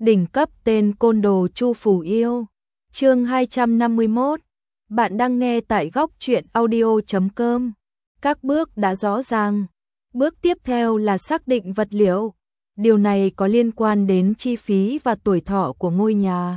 Đỉnh cấp tên côn đồ Chu Phủ Yêu. Chương 251. Bạn đang nghe tại góc truyện audio.com. Các bước đã rõ ràng. Bước tiếp theo là xác định vật liệu. Điều này có liên quan đến chi phí và tuổi thọ của ngôi nhà.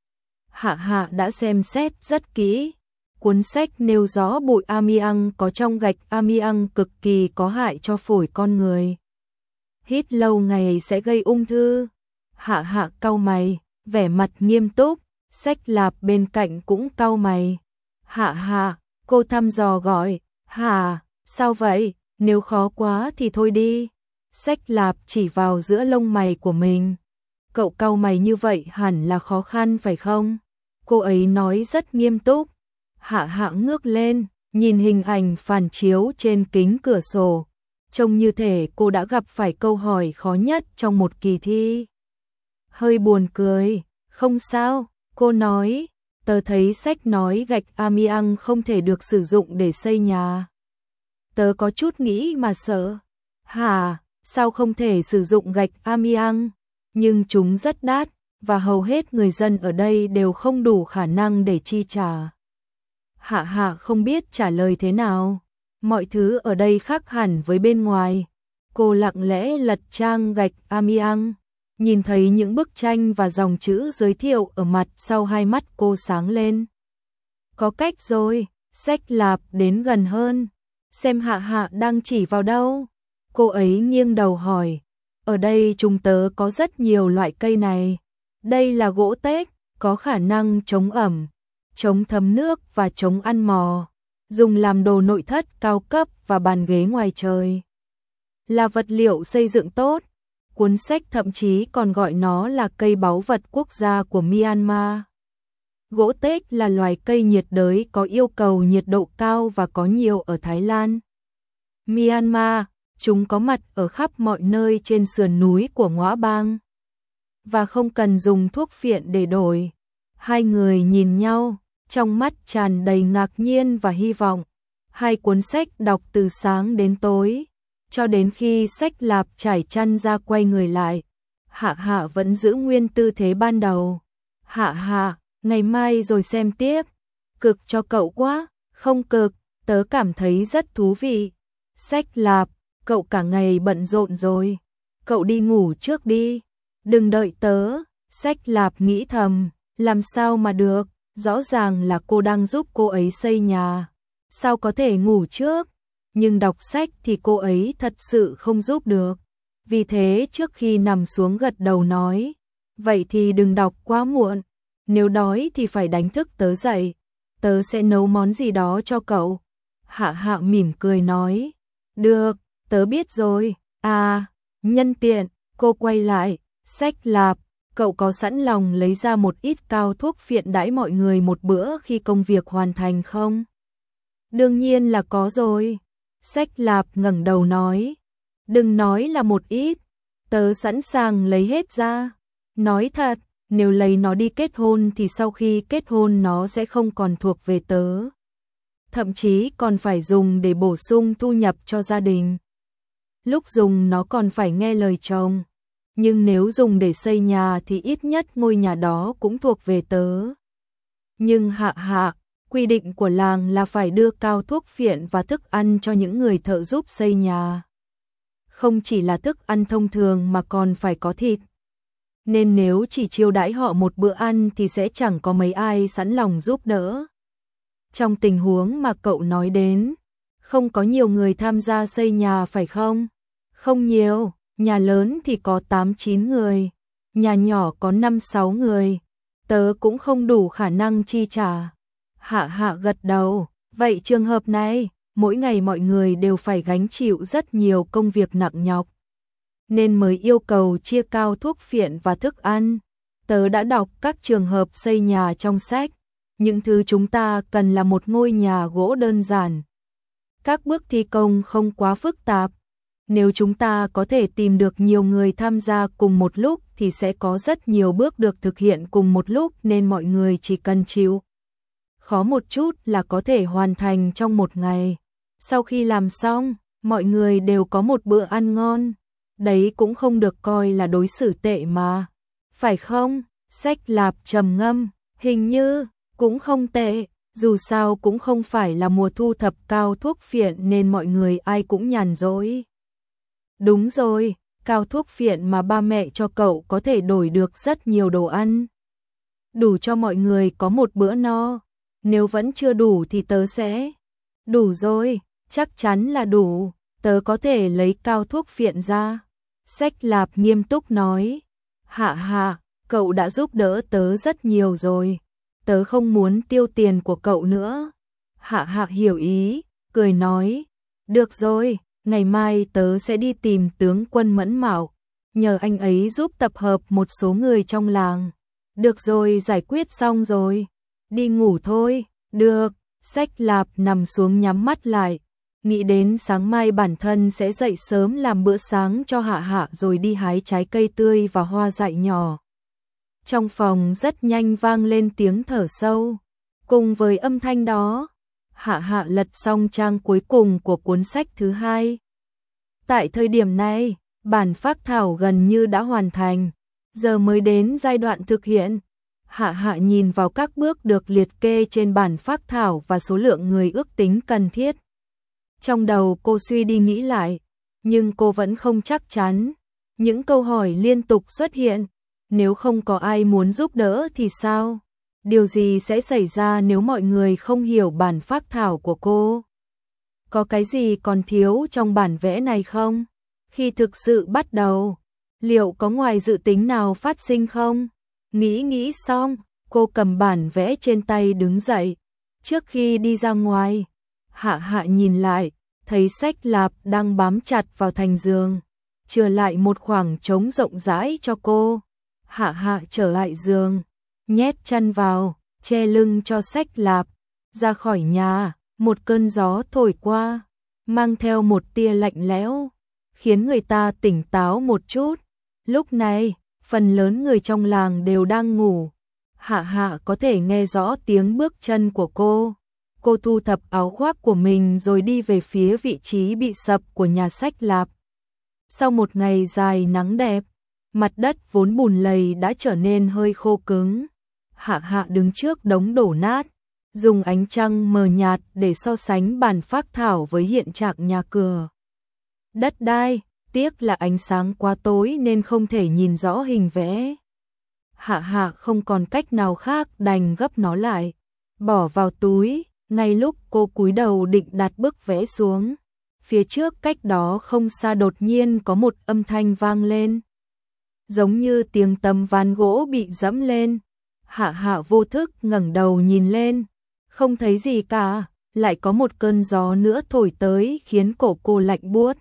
Hạ đã xem xét rất kỹ. Cuốn sách nêu rõ bụi amiang có trong gạch amiang cực kỳ có hại cho phổi con người. Hít lâu ngày sẽ gây ung thư. Hạ cau mày, vẻ mặt nghiêm túc, Sách Lạp bên cạnh cũng cau mày. Hạ, cô thăm dò gọi, sao vậy, nếu khó quá thì thôi đi. Sách Lạp chỉ vào giữa lông mày của mình. Cậu cau mày như vậy hẳn là khó khăn phải không? Cô ấy nói rất nghiêm túc. Hạ ngước lên, nhìn hình ảnh phản chiếu trên kính cửa sổ. Trông như thể cô đã gặp phải câu hỏi khó nhất trong một kỳ thi. Hơi buồn cười, không sao, cô nói, tớ thấy sách nói gạch amiang không thể được sử dụng để xây nhà. Tớ có chút nghĩ mà sợ. Sao không thể sử dụng gạch amiang? Nhưng chúng rất đắt, và hầu hết người dân ở đây đều không đủ khả năng để chi trả. Hạ không biết trả lời thế nào. Mọi thứ ở đây khác hẳn với bên ngoài. Cô lặng lẽ lật trang gạch amiang. Nhìn thấy những bức tranh và dòng chữ giới thiệu ở mặt sau, hai mắt cô sáng lên. Có cách rồi. Sách Lạp đến gần hơn. Xem Hạ đang chỉ vào đâu. Cô ấy nghiêng đầu hỏi. Ở đây chúng tớ có rất nhiều loại cây này. Đây là gỗ tếch, có khả năng chống ẩm, chống thấm nước và chống ăn mò. Dùng làm đồ nội thất cao cấp và bàn ghế ngoài trời. Là vật liệu xây dựng tốt. Cuốn sách thậm chí còn gọi nó là cây báu vật quốc gia của Myanmar. Gỗ tếch là loài cây nhiệt đới có yêu cầu nhiệt độ cao và có nhiều ở Thái Lan. Myanmar, chúng có mặt ở khắp mọi nơi trên sườn núi của Ngoã Bang. Và không cần dùng thuốc phiện để đổi. Hai người nhìn nhau, trong mắt tràn đầy ngạc nhiên và hy vọng. Hai cuốn sách đọc từ sáng đến tối. Cho đến khi Sách Lạp trải chăn ra quay người lại, Hạ vẫn giữ nguyên tư thế ban đầu. Hạ, ngày mai rồi xem tiếp. Cực cho cậu quá. Không cực, tớ cảm thấy rất thú vị. Sách Lạp, cậu cả ngày bận rộn rồi. Cậu đi ngủ trước đi. Đừng đợi tớ. Sách Lạp nghĩ thầm, làm sao mà được, rõ ràng là cô đang giúp cô ấy xây nhà. Sao có thể ngủ trước? Nhưng đọc sách thì cô ấy thật sự không giúp được. Vì thế trước khi nằm xuống gật đầu nói, vậy thì đừng đọc quá muộn. Nếu đói thì phải đánh thức tớ dậy. Tớ sẽ nấu món gì đó cho cậu. Hạ mỉm cười nói, được, tớ biết rồi. Nhân tiện, cô quay lại, Sách Lạp, cậu có sẵn lòng lấy ra một ít cao thuốc phiện đãi mọi người một bữa khi công việc hoàn thành không? Đương nhiên là có rồi. Sách Lạp ngẩng đầu nói, đừng nói là một ít, tớ sẵn sàng lấy hết ra. Nói thật, nếu lấy nó đi kết hôn thì sau khi kết hôn nó sẽ không còn thuộc về tớ. Thậm chí còn phải dùng để bổ sung thu nhập cho gia đình. Lúc dùng nó còn phải nghe lời chồng. Nhưng nếu dùng để xây nhà thì ít nhất ngôi nhà đó cũng thuộc về tớ. Nhưng Hạ, quy định của làng là phải đưa cao thuốc phiện và thức ăn cho những người thợ giúp xây nhà. Không chỉ là thức ăn thông thường mà còn phải có thịt. Nên nếu chỉ chiêu đãi họ một bữa ăn thì sẽ chẳng có mấy ai sẵn lòng giúp đỡ. Trong tình huống mà cậu nói đến, không có nhiều người tham gia xây nhà phải không? Không nhiều, nhà lớn thì có 8-9 người, nhà nhỏ có 5-6 người. Tớ cũng không đủ khả năng chi trả. Hạ gật đầu, vậy trường hợp này, mỗi ngày mọi người đều phải gánh chịu rất nhiều công việc nặng nhọc. Nên mới yêu cầu chia cao thuốc phiện và thức ăn. Tớ đã đọc các trường hợp xây nhà trong sách. Những thứ chúng ta cần là một ngôi nhà gỗ đơn giản. Các bước thi công không quá phức tạp. Nếu chúng ta có thể tìm được nhiều người tham gia cùng một lúc thì sẽ có rất nhiều bước được thực hiện cùng một lúc, nên mọi người chỉ cần chịu khó một chút là có thể hoàn thành trong một ngày. Sau khi làm xong, mọi người đều có một bữa ăn ngon. Đấy cũng không được coi là đối xử tệ mà. phải không? Sách Lạp trầm ngâm, hình như cũng không tệ, dù sao cũng không phải là mùa thu thập cao thuốc phiện nên mọi người ai cũng nhàn rỗi. Đúng rồi, cao thuốc phiện mà ba mẹ cho cậu có thể đổi được rất nhiều đồ ăn. Đủ cho mọi người có một bữa no, nếu vẫn chưa đủ thì tớ sẽ. Đủ rồi, chắc chắn là đủ, tớ có thể lấy cao thuốc phiện ra. Sách Lạp nghiêm túc nói, Hạ Hạ, cậu đã giúp đỡ tớ rất nhiều rồi, tớ không muốn tiêu tiền của cậu nữa. Hạ Hạ hiểu ý, cười nói, được rồi, ngày mai tớ sẽ đi tìm tướng quân Mẫn Mạo, nhờ anh ấy giúp tập hợp một số người trong làng. Được rồi, giải quyết xong rồi, đi ngủ thôi. Được, Sách Lạp nằm xuống nhắm mắt lại, nghĩ đến sáng mai bản thân sẽ dậy sớm làm bữa sáng cho Hạ Hạ rồi đi hái trái cây tươi và hoa dại nhỏ. Trong phòng rất nhanh vang lên tiếng thở sâu, cùng với âm thanh đó, Hạ Hạ lật xong trang cuối cùng của cuốn sách thứ 2. Tại thời điểm này, bản phác thảo gần như đã hoàn thành, giờ mới đến giai đoạn thực hiện. Hạ Hạ nhìn vào các bước được liệt kê trên bản phác thảo và số lượng người ước tính cần thiết. Trong đầu cô suy đi nghĩ lại, nhưng cô vẫn không chắc chắn. Những câu hỏi liên tục xuất hiện, nếu không có ai muốn giúp đỡ thì sao? Điều gì sẽ xảy ra nếu mọi người không hiểu bản phác thảo của cô? Có cái gì còn thiếu trong bản vẽ này không? Khi thực sự bắt đầu, liệu có ngoài dự tính nào phát sinh không? Nghĩ xong, cô cầm bản vẽ trên tay đứng dậy. Trước khi đi ra ngoài, Hạ Hạ nhìn lại, thấy Sách Lạp đang bám chặt vào thành giường, chừa lại một khoảng trống rộng rãi cho cô. Hạ Hạ trở lại giường, nhét chân vào, che lưng cho Sách Lạp. Ra khỏi nhà, một cơn gió thổi qua, mang theo một tia lạnh lẽo, khiến người ta tỉnh táo một chút. Lúc này, phần lớn người trong làng đều đang ngủ. Hạ Hạ có thể nghe rõ tiếng bước chân của cô. Cô thu thập áo khoác của mình rồi đi về phía vị trí bị sập của nhà Sách Lạp. Sau một ngày dài nắng đẹp, mặt đất vốn bùn lầy đã trở nên hơi khô cứng. Hạ Hạ đứng trước đống đổ nát, dùng ánh trăng mờ nhạt để so sánh bản phác thảo với hiện trạng nhà cửa. Đất đai, tiếc là ánh sáng quá tối nên không thể nhìn rõ hình vẽ. Hạ Hạ không còn cách nào khác đành gấp nó lại, bỏ vào túi. Ngay lúc cô cúi đầu định đặt bức vẽ xuống, phía trước cách đó không xa đột nhiên có một âm thanh vang lên, giống như tiếng tấm ván gỗ bị dẫm lên. Hạ Hạ vô thức ngẩng đầu nhìn lên, không thấy gì cả, lại có một cơn gió nữa thổi tới khiến cổ cô lạnh buốt.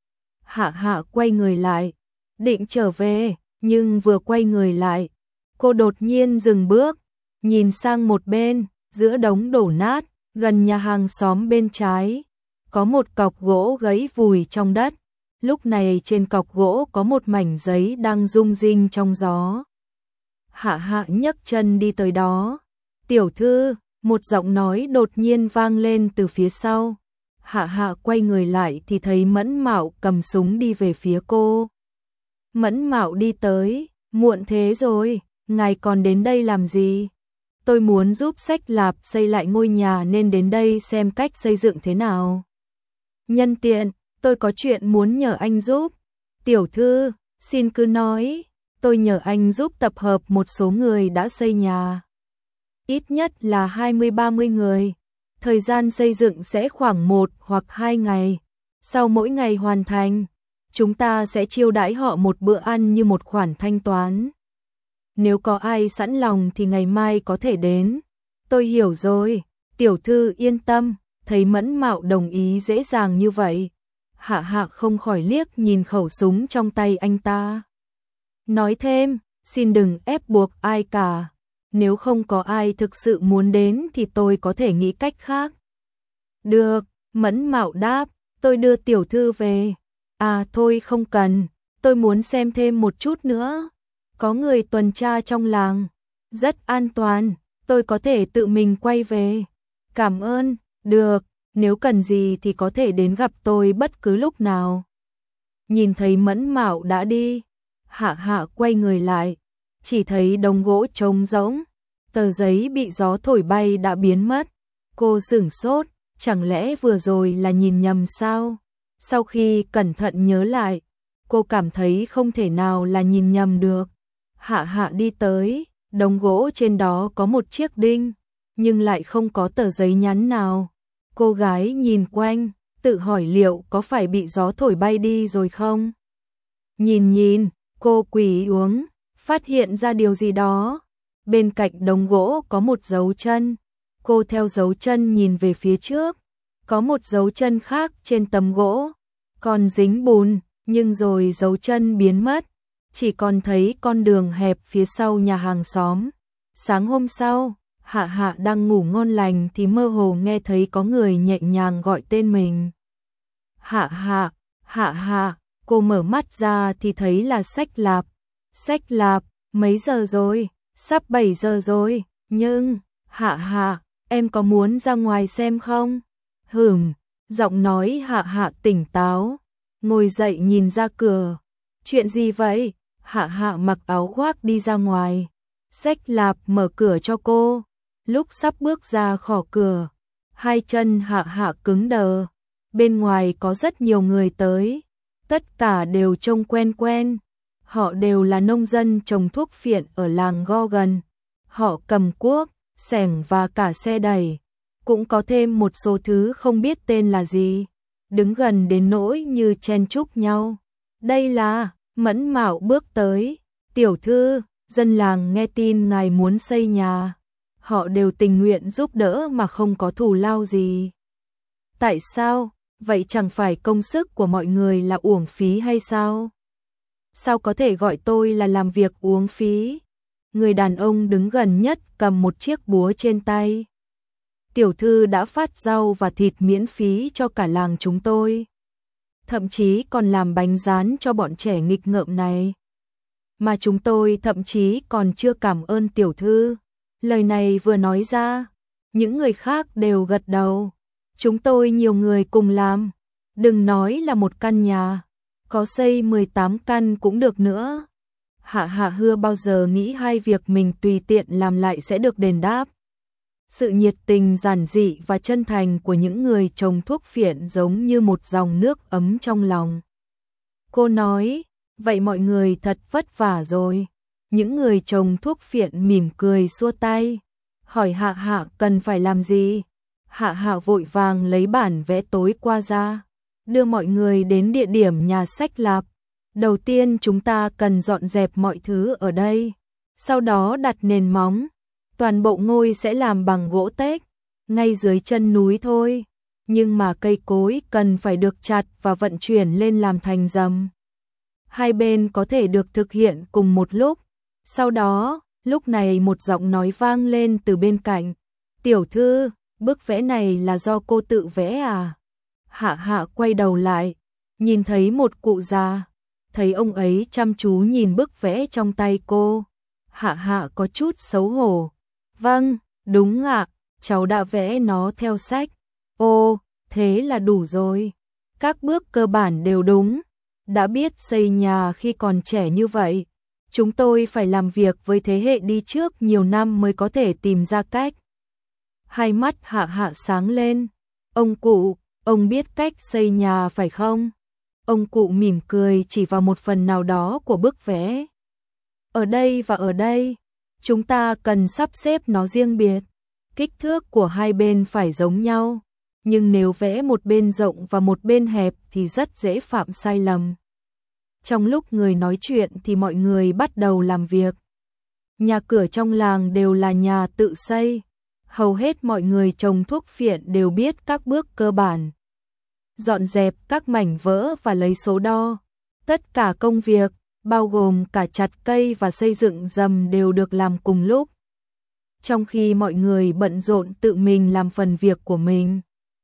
Hạ Hạ quay người lại, định trở về, nhưng vừa quay người lại, cô đột nhiên dừng bước, nhìn sang một bên, giữa đống đổ nát, gần nhà hàng xóm bên trái, có một cọc gỗ gãy vùi trong đất. Lúc này trên cọc gỗ có một mảnh giấy đang rung rinh trong gió. Hạ Hạ nhấc chân đi tới đó. Tiểu thư, một giọng nói đột nhiên vang lên từ phía sau. Hạ Hạ quay người lại thì thấy Mẫn Mạo cầm súng đi về phía cô. Mẫn Mạo đi tới, muộn thế rồi, ngài còn đến đây làm gì? Tôi muốn giúp Sách Lạp xây lại ngôi nhà nên đến đây xem cách xây dựng thế nào. Nhân tiện, tôi có chuyện muốn nhờ anh giúp. Tiểu thư, xin cứ nói, tôi nhờ anh giúp tập hợp một số người đã xây nhà. Ít nhất là 20-30 người. Thời gian xây dựng sẽ khoảng 1 hoặc 2 ngày. Sau mỗi ngày hoàn thành, chúng ta sẽ chiêu đãi họ một bữa ăn như một khoản thanh toán. Nếu có ai sẵn lòng thì ngày mai có thể đến. Tôi hiểu rồi, tiểu thư yên tâm. Thấy Mẫn Mạo đồng ý dễ dàng như vậy, Hạ Hạ không khỏi liếc nhìn khẩu súng trong tay anh ta. Nói thêm, xin đừng ép buộc ai cả. Nếu không có ai thực sự muốn đến thì tôi có thể nghĩ cách khác. Được, Mẫn Mạo đáp, tôi đưa tiểu thư về. À thôi không cần, tôi muốn xem thêm một chút nữa. Có người tuần tra trong làng, rất an toàn, tôi có thể tự mình quay về. Cảm ơn, được, nếu cần gì thì có thể đến gặp tôi bất cứ lúc nào. Nhìn thấy Mẫn Mạo đã đi, Hạ Hạ quay người lại, chỉ thấy đống gỗ trống rỗng, tờ giấy bị gió thổi bay đã biến mất. Cô sửng sốt, chẳng lẽ vừa rồi là nhìn nhầm sao? Sau khi cẩn thận nhớ lại, cô cảm thấy không thể nào là nhìn nhầm được. Hạ Hạ đi tới, đống gỗ trên đó có một chiếc đinh, nhưng lại không có tờ giấy nhắn nào. Cô gái nhìn quanh, tự hỏi liệu có phải bị gió thổi bay đi rồi không? Nhìn, cô quỳ uống, phát hiện ra điều gì đó. Bên cạnh đống gỗ có một dấu chân. Cô theo dấu chân nhìn về phía trước, có một dấu chân khác trên tấm gỗ, còn dính bùn, nhưng rồi dấu chân biến mất, chỉ còn thấy con đường hẹp phía sau nhà hàng xóm. Sáng hôm sau, Hạ Hạ đang ngủ ngon lành thì mơ hồ nghe thấy có người nhẹ nhàng gọi tên mình. Hạ Hạ, Hạ Hạ, cô mở mắt ra thì thấy là Sách Lạp. Sách Lạp, mấy giờ rồi? Sắp 7 giờ rồi, nhưng, Hạ Hạ, em có muốn ra ngoài xem không? Giọng nói Hạ Hạ tỉnh táo, ngồi dậy nhìn ra cửa. Chuyện gì vậy? Hạ Hạ mặc áo khoác đi ra ngoài. Sách Lạp mở cửa cho cô. Lúc sắp bước ra khỏi cửa, hai chân Hạ Hạ cứng đờ. Bên ngoài có rất nhiều người tới, tất cả đều trông quen quen. Họ đều là nông dân trồng thuốc phiện ở làng Go gần. Họ cầm cuốc, xẻng và cả xe đẩy. Cũng có thêm một số thứ không biết tên là gì, đứng gần đến nỗi như chen chúc nhau. Đây là, Mẫn Mạo bước tới. Tiểu thư, dân làng nghe tin ngài muốn xây nhà. Họ đều tình nguyện giúp đỡ mà không có thù lao gì. Tại sao? Vậy chẳng phải công sức của mọi người là uổng phí hay sao? Sao có thể gọi tôi là làm việc uổng phí? Người đàn ông đứng gần nhất cầm một chiếc búa trên tay. Tiểu thư đã phát rau và thịt miễn phí cho cả làng chúng tôi. Thậm chí còn làm bánh rán cho bọn trẻ nghịch ngợm này. Mà chúng tôi thậm chí còn chưa cảm ơn tiểu thư. Lời này vừa nói ra, những người khác đều gật đầu. Chúng tôi nhiều người cùng làm, đừng nói là một căn nhà, có xây 18 căn cũng được nữa. Hạ Hạ hưa bao giờ nghĩ hai việc mình tùy tiện làm lại sẽ được đền đáp. Sự nhiệt tình giản dị và chân thành của những người trồng thuốc phiện giống như một dòng nước ấm trong lòng. Cô nói, vậy mọi người thật vất vả rồi. Những người trồng thuốc phiện mỉm cười xua tay, hỏi Hạ Hạ cần phải làm gì. Hạ Hạ vội vàng lấy bản vẽ tối qua ra, đưa mọi người đến địa điểm nhà Sách Lạp. Đầu tiên chúng ta cần dọn dẹp mọi thứ ở đây, sau đó đặt nền móng. Toàn bộ ngôi sẽ làm bằng gỗ teak, ngay dưới chân núi thôi. Nhưng mà cây cối cần phải được chặt và vận chuyển lên làm thành rầm. Hai bên có thể được thực hiện cùng một lúc. Sau đó, lúc này một giọng nói vang lên từ bên cạnh. Tiểu thư, bức vẽ này là do cô tự vẽ à? Hạ Hạ quay đầu lại, nhìn thấy một cụ già. Thấy ông ấy chăm chú nhìn bức vẽ trong tay cô. Hạ Hạ có chút xấu hổ. Vâng, đúng ạ, cháu đã vẽ nó theo sách. Ồ, thế là đủ rồi. Các bước cơ bản đều đúng. Đã biết xây nhà khi còn trẻ như vậy. Chúng tôi phải làm việc với thế hệ đi trước nhiều năm mới có thể tìm ra cách. Hai mắt Hạ Hạ sáng lên. Ông cụ, ông biết cách xây nhà phải không? Ông cụ mỉm cười chỉ vào một phần nào đó của bức vẽ. Ở đây và ở đây, chúng ta cần sắp xếp nó riêng biệt. Kích thước của hai bên phải giống nhau, nhưng nếu vẽ một bên rộng và một bên hẹp thì rất dễ phạm sai lầm. Trong lúc người nói chuyện thì mọi người bắt đầu làm việc. Nhà cửa trong làng đều là nhà tự xây. Hầu hết mọi người trồng thuốc phiện đều biết các bước cơ bản. Dọn dẹp các mảnh vỡ và lấy số đo. Tất cả công việc, bao gồm cả chặt cây và xây dựng rầm đều được làm cùng lúc. Trong khi mọi người bận rộn tự mình làm phần việc của mình,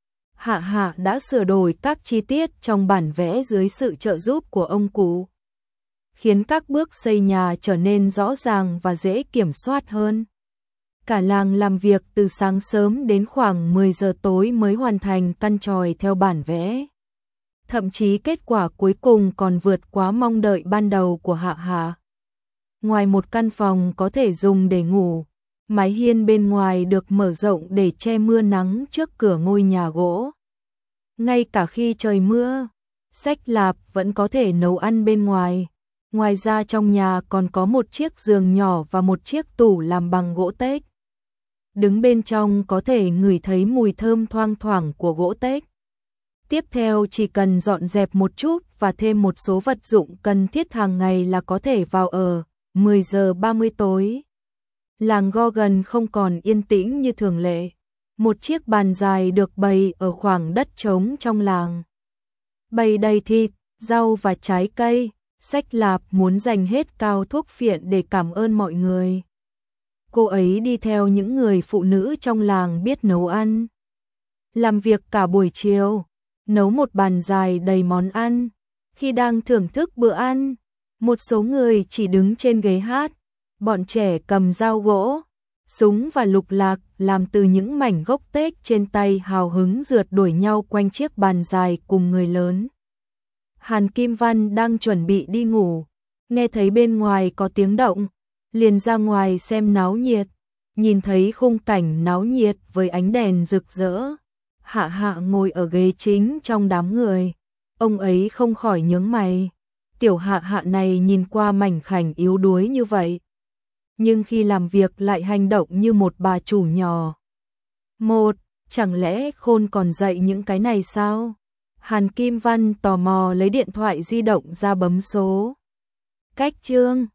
Hạ Hạ đã sửa đổi các chi tiết trong bản vẽ dưới sự trợ giúp của ông cụ, khiến các bước xây nhà trở nên rõ ràng và dễ kiểm soát hơn. Cả làng làm việc từ sáng sớm đến khoảng 10 giờ tối mới hoàn thành căn chòi theo bản vẽ. Thậm chí kết quả cuối cùng còn vượt quá mong đợi ban đầu của Hạ Hạ. ngoài một căn phòng có thể dùng để ngủ, mái hiên bên ngoài được mở rộng để che mưa nắng trước cửa ngôi nhà gỗ. Ngay cả khi trời mưa, Sách Lạp vẫn có thể nấu ăn bên ngoài. Ngoài ra trong nhà còn có một chiếc giường nhỏ và một chiếc tủ làm bằng gỗ tếch. Đứng bên trong có thể ngửi thấy mùi thơm thoang thoảng của gỗ tếch. Tiếp theo chỉ cần dọn dẹp một chút và thêm một số vật dụng cần thiết hàng ngày là có thể vào ở. 10 giờ 30 tối. Làng Gorgon không còn yên tĩnh như thường lệ. Một chiếc bàn dài được bày ở khoảng đất trống trong làng. Bày đầy thịt, rau và trái cây. Sách Lạp muốn dành hết cao thuốc phiện để cảm ơn mọi người. Cô ấy đi theo những người phụ nữ trong làng biết nấu ăn. Làm việc cả buổi chiều, nấu một bàn dài đầy món ăn. Khi đang thưởng thức bữa ăn, một số người chỉ đứng trên ghế hát. Bọn trẻ cầm dao gỗ, súng và lục lạc làm từ những mảnh gốc tếch trên tay hào hứng rượt đuổi nhau quanh chiếc bàn dài cùng người lớn. Hàn Kim Văn đang chuẩn bị đi ngủ, nghe thấy bên ngoài có tiếng động, liền ra ngoài xem náo nhiệt, nhìn thấy khung cảnh náo nhiệt với ánh đèn rực rỡ. Hạ Hạ ngồi ở ghế chính trong đám người, ông ấy không khỏi nhướng mày. Tiểu Hạ Hạ này nhìn qua mảnh khảnh yếu đuối như vậy, nhưng khi làm việc lại hành động như một bà chủ nhỏ. Chẳng lẽ Khôn còn dạy những cái này sao? Hàn Kim Văn tò mò lấy điện thoại di động ra bấm số. Cách chương